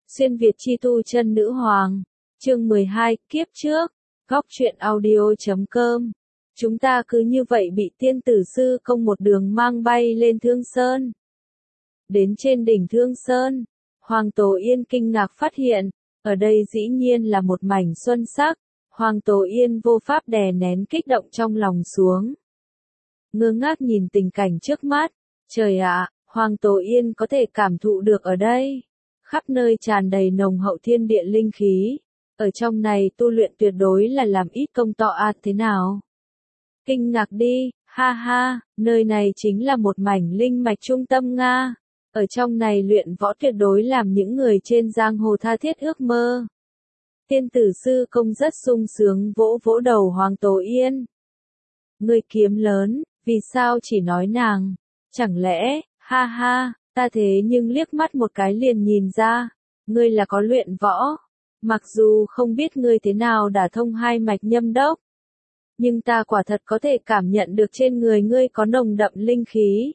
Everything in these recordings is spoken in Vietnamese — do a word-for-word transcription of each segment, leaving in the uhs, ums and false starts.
Xuyên Việt chi tu chân nữ hoàng. Chương mười hai, kiếp trước. Góc truyện audio chấm com. Chúng ta cứ như vậy bị tiên tử sư công một đường mang bay lên Thương Sơn. Đến trên đỉnh Thương Sơn, Hoàng Tổ Yên kinh ngạc phát hiện, ở đây dĩ nhiên là một mảnh xuân sắc. Hoàng Tổ Yên vô pháp đè nén kích động trong lòng xuống. Ngơ ngác nhìn tình cảnh trước mắt, trời ạ, Hoàng Tổ Yên có thể cảm thụ được ở đây. Khắp nơi tràn đầy nồng hậu thiên địa linh khí. Ở trong này tu luyện tuyệt đối là làm ít công to a thế nào? Kinh ngạc đi, ha ha, nơi này chính là một mảnh linh mạch trung tâm Nga. Ở trong này luyện võ tuyệt đối làm những người trên giang hồ tha thiết ước mơ. Tiên tử sư công rất sung sướng vỗ vỗ đầu Hoàng Tổ Yên. Người kiếm lớn, vì sao chỉ nói nàng? Chẳng lẽ, ha ha, ta thế nhưng liếc mắt một cái liền nhìn ra, ngươi là có luyện võ. Mặc dù không biết ngươi thế nào đả thông hai mạch nhâm đốc, nhưng ta quả thật có thể cảm nhận được trên người ngươi có nồng đậm linh khí.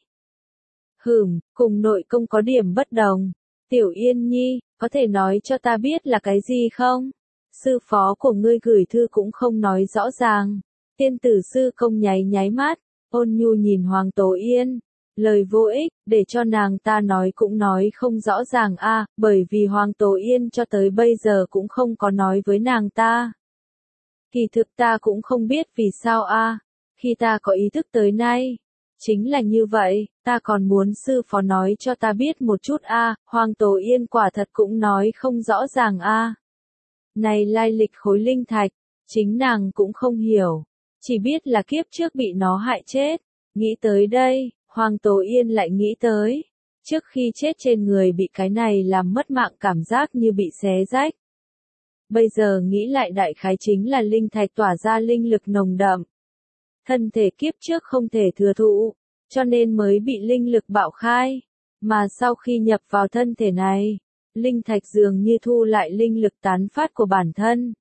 Hửm, cùng nội công có điểm bất đồng. Tiểu Yên Nhi, có thể nói cho ta biết là cái gì không? Sư phó của ngươi gửi thư cũng không nói rõ ràng. Tiên tử sư công nháy nháy mắt, ôn nhu nhìn Hoàng Tổ Yên. Lời vô ích, để cho nàng ta nói cũng nói không rõ ràng a, à, bởi vì Hoàng Tổ Yên cho tới bây giờ cũng không có nói với nàng ta. Kỳ thực ta cũng không biết vì sao a, à, khi ta có ý thức tới nay. Chính là như vậy, ta còn muốn sư phó nói cho ta biết một chút a, à, Hoàng Tổ Yên quả thật cũng nói không rõ ràng a. À. Này lai lịch khối linh thạch, chính nàng cũng không hiểu, chỉ biết là kiếp trước bị nó hại chết. Nghĩ tới đây, Hoàng Tổ Yên lại nghĩ tới, trước khi chết trên người bị cái này làm mất mạng cảm giác như bị xé rách. Bây giờ nghĩ lại đại khái chính là linh thạch tỏa ra linh lực nồng đậm. Thân thể kiếp trước không thể thừa thụ, cho nên mới bị linh lực bạo khai, mà sau khi nhập vào thân thể này, linh thạch dường như thu lại linh lực tán phát của bản thân.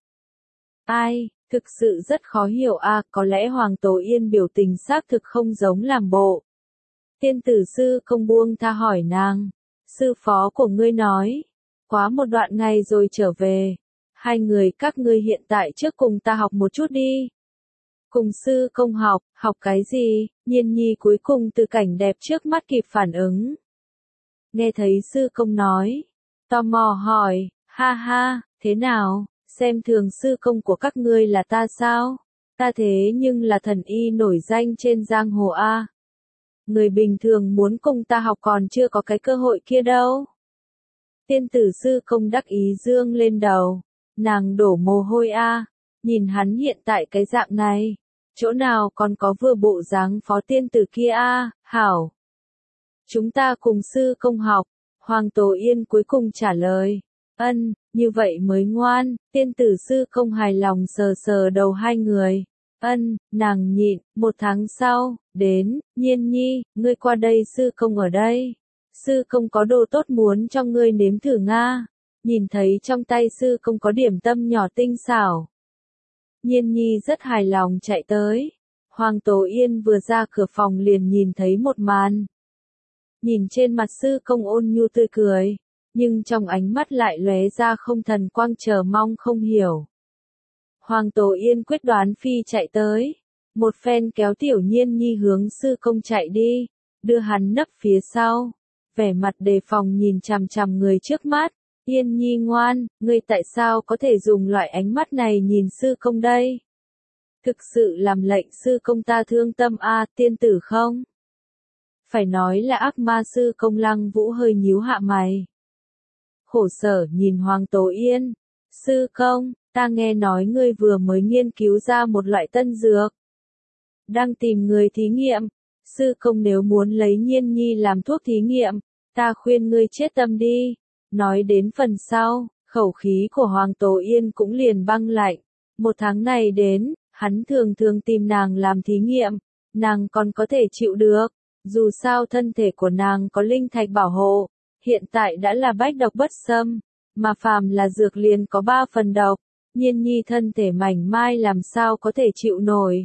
Ai, thực sự rất khó hiểu a, à, có lẽ Hoàng Tổ Yên biểu tình xác thực không giống làm bộ. Tiên tử sư công buông tha hỏi nàng, sư phó của ngươi nói, quá một đoạn ngày rồi trở về, hai người các ngươi hiện tại trước cùng ta học một chút đi. Cùng sư công học, học cái gì? Nhiên Nhi cuối cùng từ cảnh đẹp trước mắt kịp phản ứng. Nghe thấy sư công nói, tò mò hỏi, ha ha, thế nào, xem thường sư công của các ngươi là ta sao? Ta thế nhưng là thần y nổi danh trên giang hồ a. Người bình thường muốn cùng ta học còn chưa có cái cơ hội kia đâu. Tiên tử sư công đắc ý dương lên đầu, nàng đổ mồ hôi a, nhìn hắn hiện tại cái dạng này, chỗ nào còn có vừa bộ dáng phó tiên tử kia a, hảo. Chúng ta cùng sư công học, Hoàng Tổ Yên cuối cùng trả lời, ân, như vậy mới ngoan, tiên tử sư công hài lòng sờ sờ đầu hai người. Ân, nàng nhịn, một tháng sau, đến, Nhiên Nhi, ngươi qua đây sư công ở đây. Sư công có đồ tốt muốn cho ngươi nếm thử Nga. Nhìn thấy trong tay sư công có điểm tâm nhỏ tinh xảo. Nhiên Nhi rất hài lòng chạy tới. Hoàng Tổ Yên vừa ra cửa phòng liền nhìn thấy một màn. Nhìn trên mặt sư công ôn nhu tươi cười, nhưng trong ánh mắt lại lóe ra không thần quang chờ mong không hiểu. Hoàng Tổ Yên quyết đoán phi chạy tới, một phen kéo Tiểu Nhiên Nhi hướng sư công chạy đi, đưa hắn nấp phía sau, vẻ mặt đề phòng nhìn chằm chằm người trước mắt. Yên Nhi ngoan, ngươi tại sao có thể dùng loại ánh mắt này nhìn sư công đây? Thực sự làm lệnh sư công ta thương tâm a, à, tiên tử không? Phải nói là ác ma sư công Lăng Vũ hơi nhíu hạ mày. Khổ sở nhìn Hoàng Tổ Yên, sư công, ta nghe nói ngươi vừa mới nghiên cứu ra một loại tân dược. Đang tìm người thí nghiệm, sư công nếu muốn lấy Nhiên Nhi làm thuốc thí nghiệm, ta khuyên ngươi chết tâm đi. Nói đến phần sau, khẩu khí của Hoàng Tổ Yên cũng liền băng lạnh. Một tháng này đến, hắn thường thường tìm nàng làm thí nghiệm, nàng còn có thể chịu được. Dù sao thân thể của nàng có linh thạch bảo hộ, hiện tại đã là bách độc bất xâm, mà phàm là dược liền có ba phần độc. Nhiên Nhi thân thể mảnh mai làm sao có thể chịu nổi.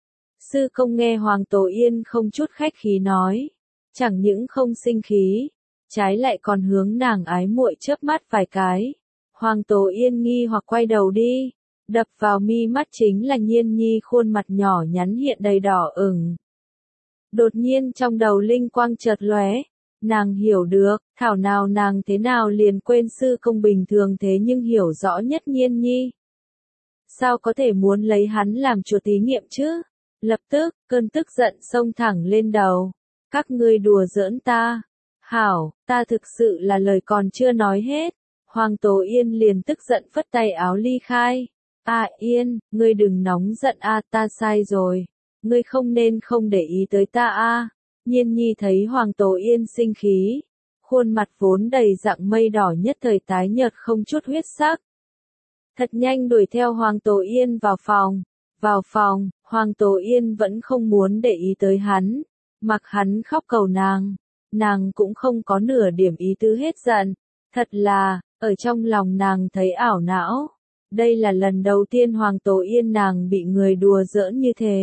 Sư công nghe Hoàng Tổ Yên không chút khách khí nói, chẳng những không sinh khí, trái lại còn hướng nàng ái muội chớp mắt vài cái. Hoàng Tố Yên nghi hoặc quay đầu đi, đập vào mi mắt chính là Nhiên Nhi khuôn mặt nhỏ nhắn hiện đầy đỏ ửng. Đột nhiên trong đầu linh quang chợt lóe, nàng hiểu được, thảo nào nàng thế nào liền quên sư công bình thường thế nhưng hiểu rõ nhất Nhiên Nhi. Sao có thể muốn lấy hắn làm chuột thí nghiệm chứ? Lập tức, cơn tức giận xông thẳng lên đầu. Các ngươi đùa giỡn ta. Hảo, ta thực sự là lời còn chưa nói hết. Hoàng Tố Yên liền tức giận phất tay áo ly khai. À Yên, ngươi đừng nóng giận a, ta sai rồi. Ngươi không nên không để ý tới ta a. Nhiên Nhi thấy Hoàng Tố Yên sinh khí, khuôn mặt vốn đầy dạng mây đỏ nhất thời tái nhợt không chút huyết sắc. Thật nhanh đuổi theo Hoàng Tố Yên vào phòng. Vào phòng, Hoàng Tố Yên vẫn không muốn để ý tới hắn, mặc hắn khóc cầu nàng, nàng cũng không có nửa điểm ý tứ hết giận. Thật là, ở trong lòng nàng thấy ảo não. Đây là lần đầu tiên Hoàng Tố Yên nàng bị người đùa giỡn như thế.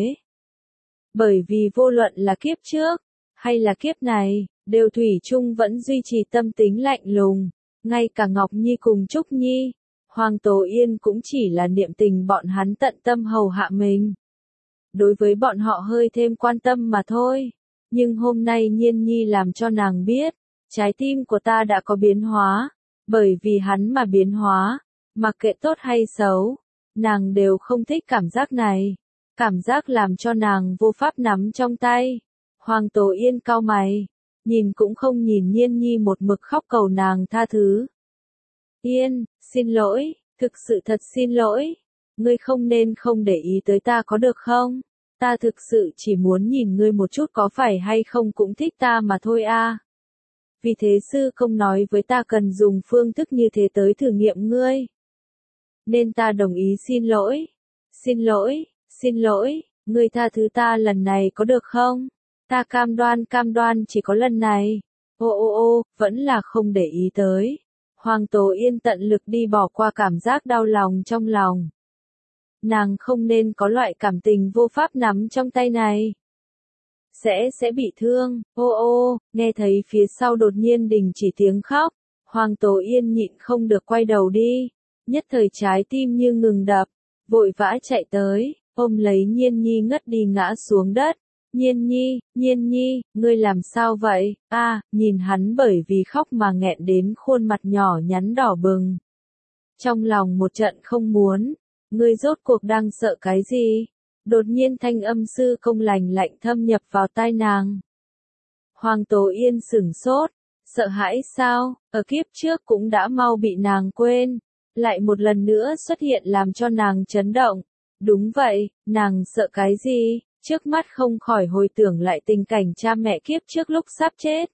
Bởi vì vô luận là kiếp trước, hay là kiếp này, đều thủy chung vẫn duy trì tâm tính lạnh lùng. Ngay cả Ngọc Nhi cùng Trúc Nhi, Hoàng Tố Yên cũng chỉ là niệm tình bọn hắn tận tâm hầu hạ mình. Đối với bọn họ hơi thêm quan tâm mà thôi. Nhưng hôm nay Nhiên Nhi làm cho nàng biết, trái tim của ta đã có biến hóa. Bởi vì hắn mà biến hóa, mặc kệ tốt hay xấu, nàng đều không thích cảm giác này. Cảm giác làm cho nàng vô pháp nắm trong tay. Hoàng Tố Yên cau mày, nhìn cũng không nhìn Nhiên Nhi một mực khóc cầu nàng tha thứ. Yên, xin lỗi, thực sự thật xin lỗi. Ngươi không nên không để ý tới ta có được không? Ta thực sự chỉ muốn nhìn ngươi một chút có phải hay không cũng thích ta mà thôi a. Vì thế sư công nói với ta cần dùng phương thức như thế tới thử nghiệm ngươi. Nên ta đồng ý xin lỗi. Xin lỗi, xin lỗi, ngươi tha thứ ta lần này có được không? Ta cam đoan cam đoan chỉ có lần này. Ô ô ô, vẫn là không để ý tới. Hoàng Tố Yên tận lực đi bỏ qua cảm giác đau lòng trong lòng. Nàng không nên có loại cảm tình vô pháp nắm trong tay này. Sẽ sẽ bị thương, ô ô, nghe thấy phía sau đột nhiên đình chỉ tiếng khóc. Hoàng Tố Yên nhịn không được quay đầu đi. Nhất thời trái tim như ngừng đập, vội vã chạy tới, ôm lấy Nhiên Nhi ngất đi ngã xuống đất. Nhiên Nhi, Nhiên Nhi, ngươi làm sao vậy? A, à, nhìn hắn bởi vì khóc mà nghẹn đến khuôn mặt nhỏ nhắn đỏ bừng. Trong lòng một trận không muốn, ngươi rốt cuộc đang sợ cái gì? Đột nhiên thanh âm sư công lành lạnh thâm nhập vào tai nàng. Hoàng Tố Yên sửng sốt, sợ hãi sao? Ở kiếp trước cũng đã mau bị nàng quên, lại một lần nữa xuất hiện làm cho nàng chấn động. Đúng vậy, nàng sợ cái gì? Trước mắt không khỏi hồi tưởng lại tình cảnh cha mẹ kiếp trước lúc sắp chết.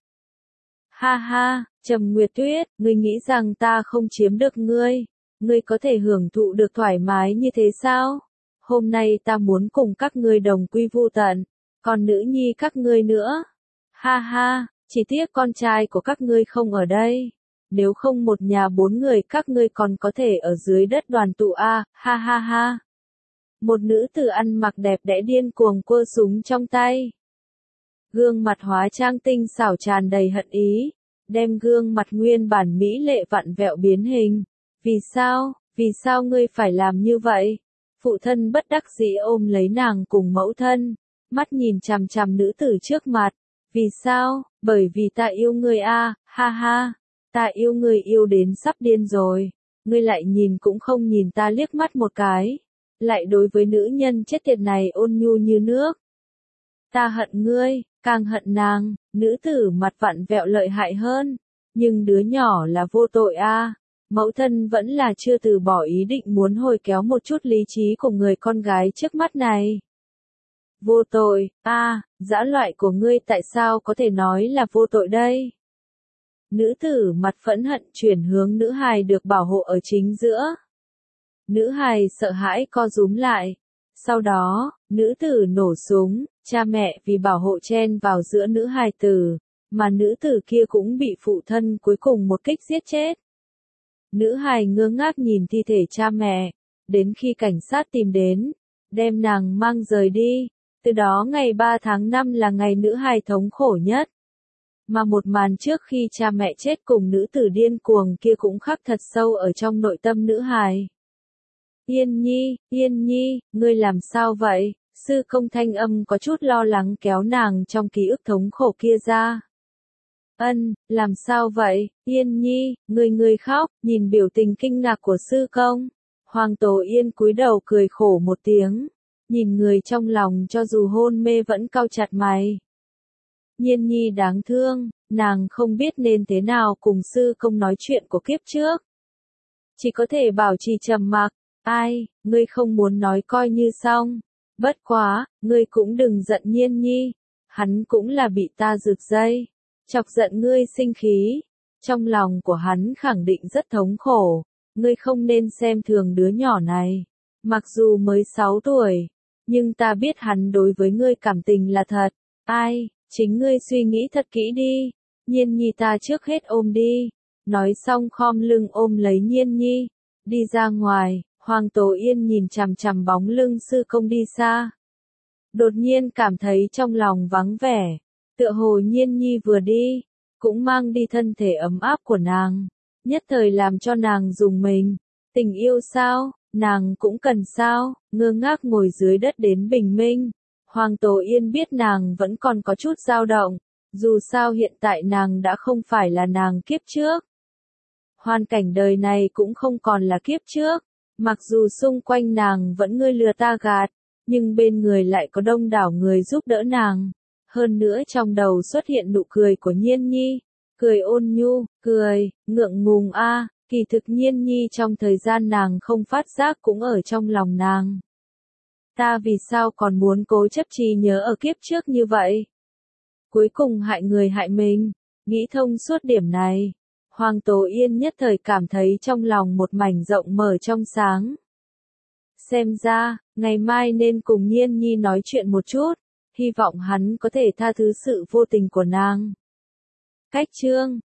Ha ha, Trầm Nguyệt Tuyết, ngươi nghĩ rằng ta không chiếm được ngươi, ngươi có thể hưởng thụ được thoải mái như thế sao? Hôm nay ta muốn cùng các ngươi đồng quy vu tận, còn nữ nhi các ngươi nữa. Ha ha, chỉ tiếc con trai của các ngươi không ở đây. Nếu không một nhà bốn người các ngươi còn có thể ở dưới đất đoàn tụ a, ha ha ha. Một nữ tử ăn mặc đẹp đẽ điên cuồng quơ súng trong tay. Gương mặt hóa trang tinh xảo tràn đầy hận ý, đem gương mặt nguyên bản mỹ lệ vặn vẹo biến hình. Vì sao, vì sao ngươi phải làm như vậy? Phụ thân bất đắc dĩ ôm lấy nàng cùng mẫu thân, mắt nhìn chằm chằm nữ tử trước mặt. Vì sao? Bởi vì ta yêu ngươi a, ha ha. Ta yêu ngươi yêu đến sắp điên rồi. Ngươi lại nhìn cũng không nhìn ta liếc mắt một cái. Lại đối với nữ nhân chết tiệt này ôn nhu như nước. Ta hận ngươi, càng hận nàng. Nữ tử mặt vặn vẹo lợi hại hơn. Nhưng đứa nhỏ là vô tội a. Mẫu thân vẫn là chưa từ bỏ ý định muốn hồi kéo một chút lý trí của người con gái trước mắt này. Vô tội, a, à, dã loại của ngươi tại sao có thể nói là vô tội đây? Nữ tử mặt phẫn hận chuyển hướng nữ hài được bảo hộ ở chính giữa. Nữ hài sợ hãi co rúm lại. Sau đó, nữ tử nổ súng, cha mẹ vì bảo hộ chen vào giữa nữ hài tử, mà nữ tử kia cũng bị phụ thân cuối cùng một kích giết chết. Nữ hài ngơ ngác nhìn thi thể cha mẹ, đến khi cảnh sát tìm đến, đem nàng mang rời đi. Từ đó ngày ba tháng năm là ngày nữ hài thống khổ nhất. Mà một màn trước khi cha mẹ chết cùng nữ tử điên cuồng kia cũng khắc thật sâu ở trong nội tâm nữ hài. Yên Nhi, Yên Nhi, ngươi làm sao vậy? Sư công thanh âm có chút lo lắng kéo nàng trong ký ức thống khổ kia ra. Ân, làm sao vậy? Yên Nhi, ngươi ngươi khóc, nhìn biểu tình kinh ngạc của sư công. Hoàng Tổ Yên cúi đầu cười khổ một tiếng, nhìn người trong lòng cho dù hôn mê vẫn cau chặt mày. Nhiên Nhi đáng thương, nàng không biết nên thế nào cùng sư công nói chuyện của kiếp trước. Chỉ có thể bảo trì trầm mặc. Ai, ngươi không muốn nói coi như xong. Bất quá, ngươi cũng đừng giận Nhiên Nhi. Hắn cũng là bị ta rực dây, chọc giận ngươi sinh khí. Trong lòng của hắn khẳng định rất thống khổ. Ngươi không nên xem thường đứa nhỏ này. Mặc dù mới sáu tuổi, nhưng ta biết hắn đối với ngươi cảm tình là thật. Ai, chính ngươi suy nghĩ thật kỹ đi. Nhiên Nhi ta trước hết ôm đi. Nói xong khom lưng ôm lấy Nhiên Nhi, đi ra ngoài. Hoàng Tổ Yên nhìn chằm chằm bóng lưng sư công đi xa. Đột nhiên cảm thấy trong lòng vắng vẻ. Tựa hồ Nhiên Nhi vừa đi, cũng mang đi thân thể ấm áp của nàng. Nhất thời làm cho nàng rùng mình. Tình yêu sao, nàng cũng cần sao, ngơ ngác ngồi dưới đất đến bình minh. Hoàng Tổ Yên biết nàng vẫn còn có chút dao động. Dù sao hiện tại nàng đã không phải là nàng kiếp trước. Hoàn cảnh đời này cũng không còn là kiếp trước. Mặc dù xung quanh nàng vẫn ngươi lừa ta gạt, nhưng bên người lại có đông đảo người giúp đỡ nàng. Hơn nữa trong đầu xuất hiện nụ cười của Nhiên Nhi, cười ôn nhu, cười, ngượng ngùng a, kỳ thực Nhiên Nhi trong thời gian nàng không phát giác cũng ở trong lòng nàng. Ta vì sao còn muốn cố chấp trí nhớ ở kiếp trước như vậy? Cuối cùng hại người hại mình, nghĩ thông suốt điểm này. Hoàng Tổ Yên nhất thời cảm thấy trong lòng một mảnh rộng mở trong sáng. Xem ra, ngày mai nên cùng Nhiên Nhi nói chuyện một chút, hy vọng hắn có thể tha thứ sự vô tình của nàng. Cách chương